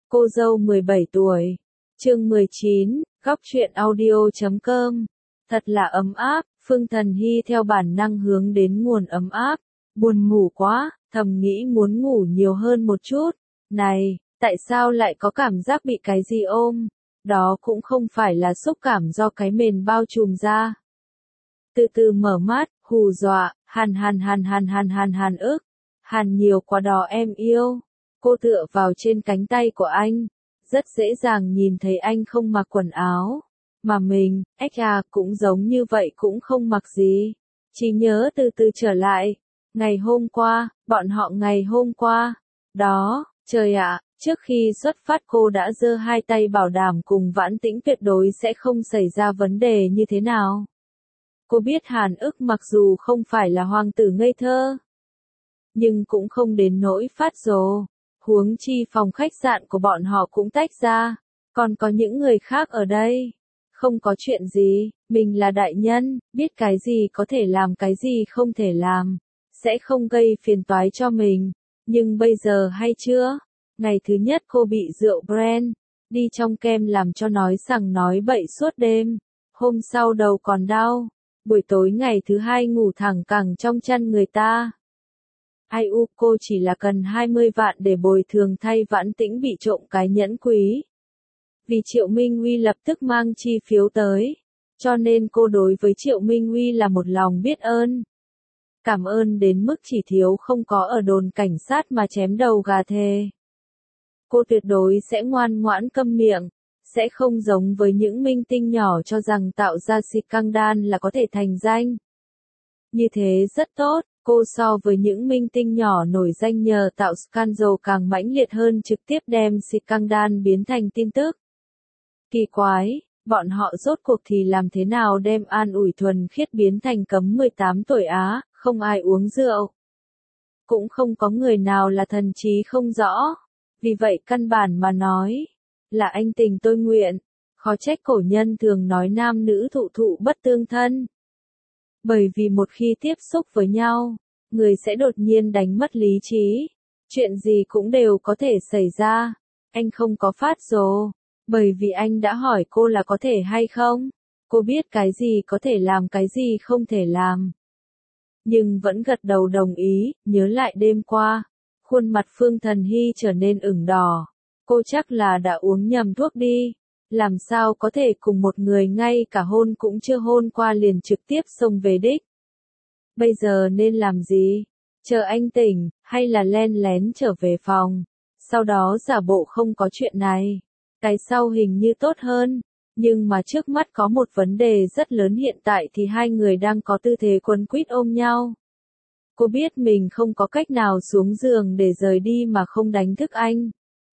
Cô dâu 17 tuổi. Chương 19, góc truyện audio.com. Thật là ấm áp, Phương Thần Hy theo bản năng hướng đến nguồn ấm áp. Buồn ngủ quá, thầm nghĩ muốn ngủ nhiều hơn một chút. Này, tại sao lại có cảm giác bị cái gì ôm? Đó cũng không phải là xúc cảm do cái mền bao trùm ra. Từ từ mở mắt, hù dọa, hàn ức. Hàn nhiều quá đó em yêu. Cô tựa vào trên cánh tay của anh. Rất dễ dàng nhìn thấy anh không mặc quần áo. Mà mình, cũng giống như vậy cũng không mặc gì. Chỉ nhớ từ từ trở lại. Ngày hôm qua, bọn họ ngày hôm qua. Đó, trời ạ, trước khi xuất phát cô đã giơ hai tay bảo đảm cùng Vãn Tĩnh tuyệt đối sẽ không xảy ra vấn đề như thế nào. Cô biết Hàn ức mặc dù không phải là hoàng tử ngây thơ, nhưng cũng không đến nỗi phát rồ. Huống chi phòng khách sạn của bọn họ cũng tách ra, còn có những người khác ở đây. Không có chuyện gì, mình là đại nhân, biết cái gì có thể làm cái gì không thể làm, sẽ không gây phiền toái cho mình. Nhưng bây giờ hay chưa? Ngày thứ nhất cô bị rượu brand, đi trong kem làm cho nói sằng nói bậy suốt đêm. Hôm sau đầu còn đau. Buổi tối ngày thứ hai ngủ thẳng cẳng trong chăn người ta. Cô chỉ là cần 20 vạn để bồi thường thay Vãn Tĩnh bị trộm cái nhẫn quý. Vì Triệu Minh Uy lập tức mang chi phiếu tới, cho nên cô đối với Triệu Minh Uy là một lòng biết ơn. Cảm ơn đến mức chỉ thiếu không có ở đồn cảnh sát mà chém đầu gà thề. Cô tuyệt đối sẽ ngoan ngoãn câm miệng, sẽ không giống với những minh tinh nhỏ cho rằng tạo ra scandal là có thể thành danh. Như thế rất tốt. Cô so với những minh tinh nhỏ nổi danh nhờ tạo scandal càng mãnh liệt hơn trực tiếp đem scandal biến thành tin tức. Kỳ quái, bọn họ rốt cuộc thì làm thế nào đem an ủi thuần khiết biến thành cấm 18 tuổi Á, không ai uống rượu. Cũng không có người nào là thần trí không rõ. Vì vậy căn bản mà nói, là anh tình tôi nguyện. Khó trách cổ nhân thường nói nam nữ thụ thụ bất tương thân. Bởi vì một khi tiếp xúc với nhau, người sẽ đột nhiên đánh mất lý trí. Chuyện gì cũng đều có thể xảy ra. Anh không có phát rồ, bởi vì anh đã hỏi cô là có thể hay không. Cô biết cái gì có thể làm cái gì không thể làm. Nhưng vẫn gật đầu đồng ý, nhớ lại đêm qua. Khuôn mặt Phương Thần Hy trở nên ửng đỏ. Cô chắc là đã uống nhầm thuốc đi. Làm sao có thể cùng một người ngay cả hôn cũng chưa hôn qua liền trực tiếp xông về đích. Bây giờ nên làm gì? Chờ anh tỉnh, hay là len lén trở về phòng? Sau đó giả bộ không có chuyện này. Cái sau hình như tốt hơn. Nhưng mà trước mắt có một vấn đề rất lớn, hiện tại thì hai người đang có tư thế quấn quýt ôm nhau. Cô biết mình không có cách nào xuống giường để rời đi mà không đánh thức anh.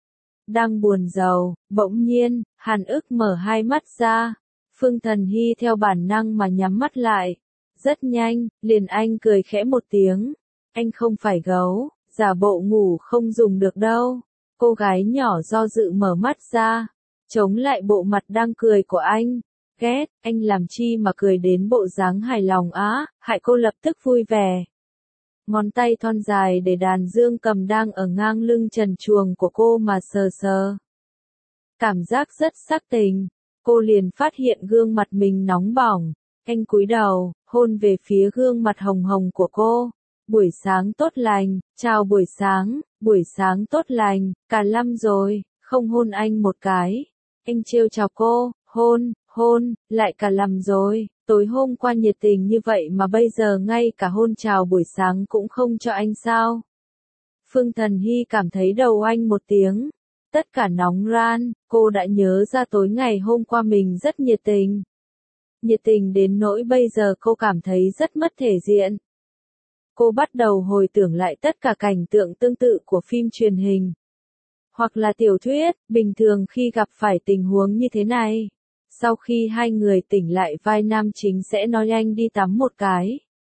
Đang buồn rầu, bỗng nhiên, Hàn ức mở hai mắt ra. Phương Thần Hy theo bản năng mà nhắm mắt lại. Rất nhanh, liền anh cười khẽ một tiếng. Anh không phải gấu, giả bộ ngủ không dùng được đâu. Cô gái nhỏ do dự mở mắt ra, chống lại bộ mặt đang cười của anh. Ghét, anh làm chi mà cười đến bộ dáng hài lòng á, hại cô lập tức vui vẻ. Ngón tay thon dài để đàn dương cầm đang ở ngang lưng trần truồng của cô mà sờ sờ. Cảm giác rất sắc tình, cô liền phát hiện gương mặt mình nóng bỏng. Anh cúi đầu, hôn về phía gương mặt hồng hồng của cô. Buổi sáng tốt lành, chào buổi sáng tốt lành, cả năm rồi, không hôn anh một cái. Anh trêu chọc cô, hôn, lại cả năm rồi, tối hôm qua nhiệt tình như vậy mà bây giờ ngay cả hôn chào buổi sáng cũng không cho anh sao? Phương Thần Hy cảm thấy đầu anh một tiếng, tất cả nóng ran, cô đã nhớ ra tối ngày hôm qua mình rất nhiệt tình. Nhiệt tình đến nỗi bây giờ cô cảm thấy rất mất thể diện. Cô bắt đầu hồi tưởng lại tất cả cảnh tượng tương tự của phim truyền hình. Hoặc là tiểu thuyết, bình thường khi gặp phải tình huống như thế này. Sau khi hai người tỉnh lại vai nam chính sẽ nói anh đi tắm một cái.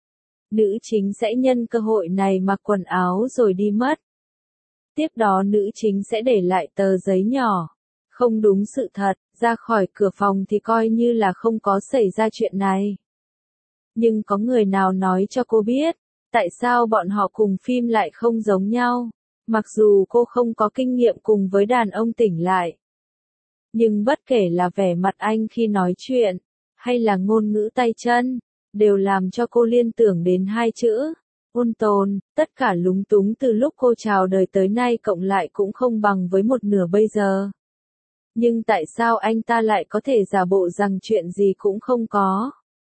Nữ chính sẽ nhân cơ hội này mặc quần áo rồi đi mất. Tiếp đó nữ chính sẽ để lại tờ giấy nhỏ. Không đúng sự thật, ra khỏi cửa phòng thì coi như là không có xảy ra chuyện này. Nhưng có người nào nói cho cô biết, tại sao bọn họ cùng phim lại không giống nhau? Mặc dù cô không có kinh nghiệm cùng với đàn ông tỉnh lại, nhưng bất kể là vẻ mặt anh khi nói chuyện, hay là ngôn ngữ tay chân, đều làm cho cô liên tưởng đến hai chữ, ôn tồn. Tất cả lúng túng từ lúc cô chào đời tới nay cộng lại cũng không bằng với một nửa bây giờ. Nhưng tại sao anh ta lại có thể giả bộ rằng chuyện gì cũng không có?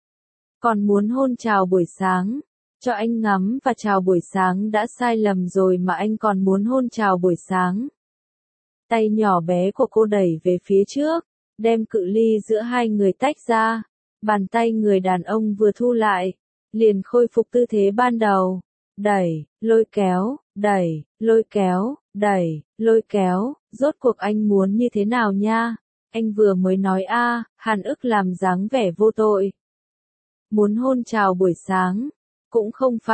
Còn muốn hôn chào buổi sáng, cho anh ngắm và chào buổi sáng đã sai lầm rồi mà anh còn muốn hôn chào buổi sáng. Tay nhỏ bé của cô đẩy về phía trước, đem cự ly giữa hai người tách ra. Bàn tay người đàn ông vừa thu lại, liền khôi phục tư thế ban đầu. Đẩy, lôi kéo, đẩy, lôi kéo, đẩy, lôi kéo, rốt cuộc anh muốn như thế nào nha? Anh vừa mới nói a, Hàn Ức làm dáng vẻ vô tội. Muốn hôn chào buổi sáng, cũng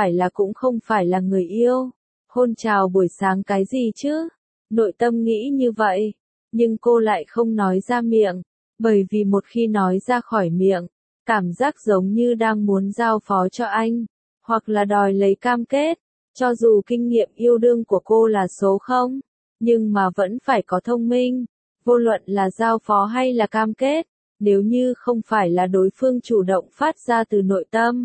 không phải là người yêu. Hôn chào buổi sáng cái gì chứ? Nội tâm nghĩ như vậy, nhưng cô lại không nói ra miệng, bởi vì một khi nói ra khỏi miệng, cảm giác giống như đang muốn giao phó cho anh, hoặc là đòi lấy cam kết. Cho dù kinh nghiệm yêu đương của cô là số 0, nhưng mà vẫn phải có thông minh, vô luận là giao phó hay là cam kết, nếu như không phải là đối phương chủ động phát ra từ nội tâm,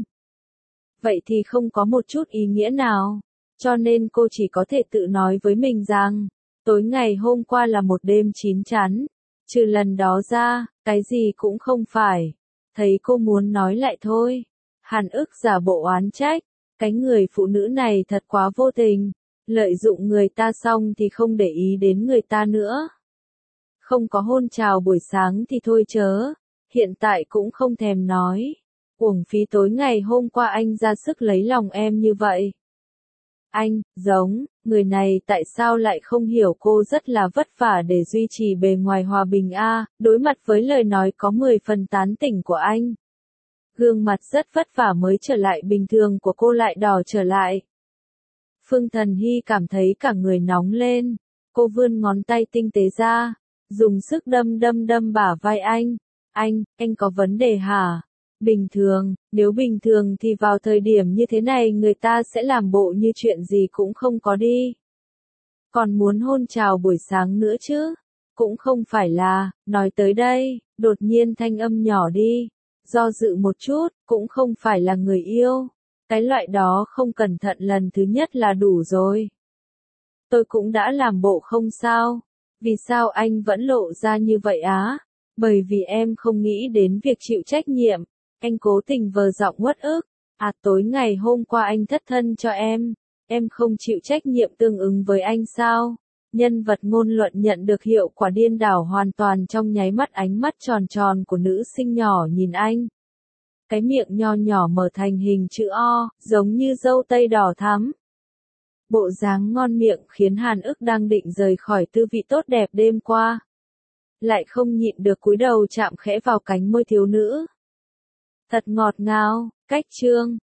vậy thì không có một chút ý nghĩa nào. Cho nên cô chỉ có thể tự nói với mình rằng, tối ngày hôm qua là một đêm chín chắn, trừ lần đó ra, cái gì cũng không phải. Thấy cô muốn nói lại thôi. Hàn Ức giả bộ oán trách, cái người phụ nữ này thật quá vô tình, lợi dụng người ta xong thì không để ý đến người ta nữa. Không có hôn chào buổi sáng thì thôi chớ, hiện tại cũng không thèm nói. Uổng phí tối ngày hôm qua anh ra sức lấy lòng em như vậy. Anh, người này tại sao lại không hiểu cô rất là vất vả để duy trì bề ngoài hòa bình a, đối mặt với lời nói có 10 phần tán tỉnh của anh. Gương mặt rất vất vả mới trở lại bình thường của cô lại đỏ trở lại. Phương Thần Hy cảm thấy cả người nóng lên, cô vươn ngón tay tinh tế ra, dùng sức đâm bả vai anh. Anh có vấn đề hả? Bình thường, nếu bình thường thì vào thời điểm như thế này người ta sẽ làm bộ như chuyện gì cũng không có đi. Còn muốn hôn chào buổi sáng nữa chứ? Cũng không phải là, nói tới đây, đột nhiên thanh âm nhỏ đi, do dự một chút, cũng không phải là người yêu. Cái loại đó không cẩn thận lần thứ nhất là đủ rồi. Tôi cũng đã làm bộ không sao. Vì sao anh vẫn lộ ra như vậy á? Bởi vì em không nghĩ đến việc chịu trách nhiệm. Anh cố tình vờ giọng uất ức. À, tối ngày hôm qua anh thất thân cho em không chịu trách nhiệm tương ứng với anh sao? Nhân vật ngôn luận nhận được hiệu quả điên đảo hoàn toàn trong nháy mắt, ánh mắt tròn tròn của nữ sinh nhỏ nhìn anh. Cái miệng nho nhỏ mở thành hình chữ O, giống như dâu tây đỏ thắm. Bộ dáng ngon miệng khiến Hàn Ức đang định rời khỏi tư vị tốt đẹp đêm qua, lại không nhịn được cúi đầu chạm khẽ vào cánh môi thiếu nữ. Thật ngọt ngào, cách chương.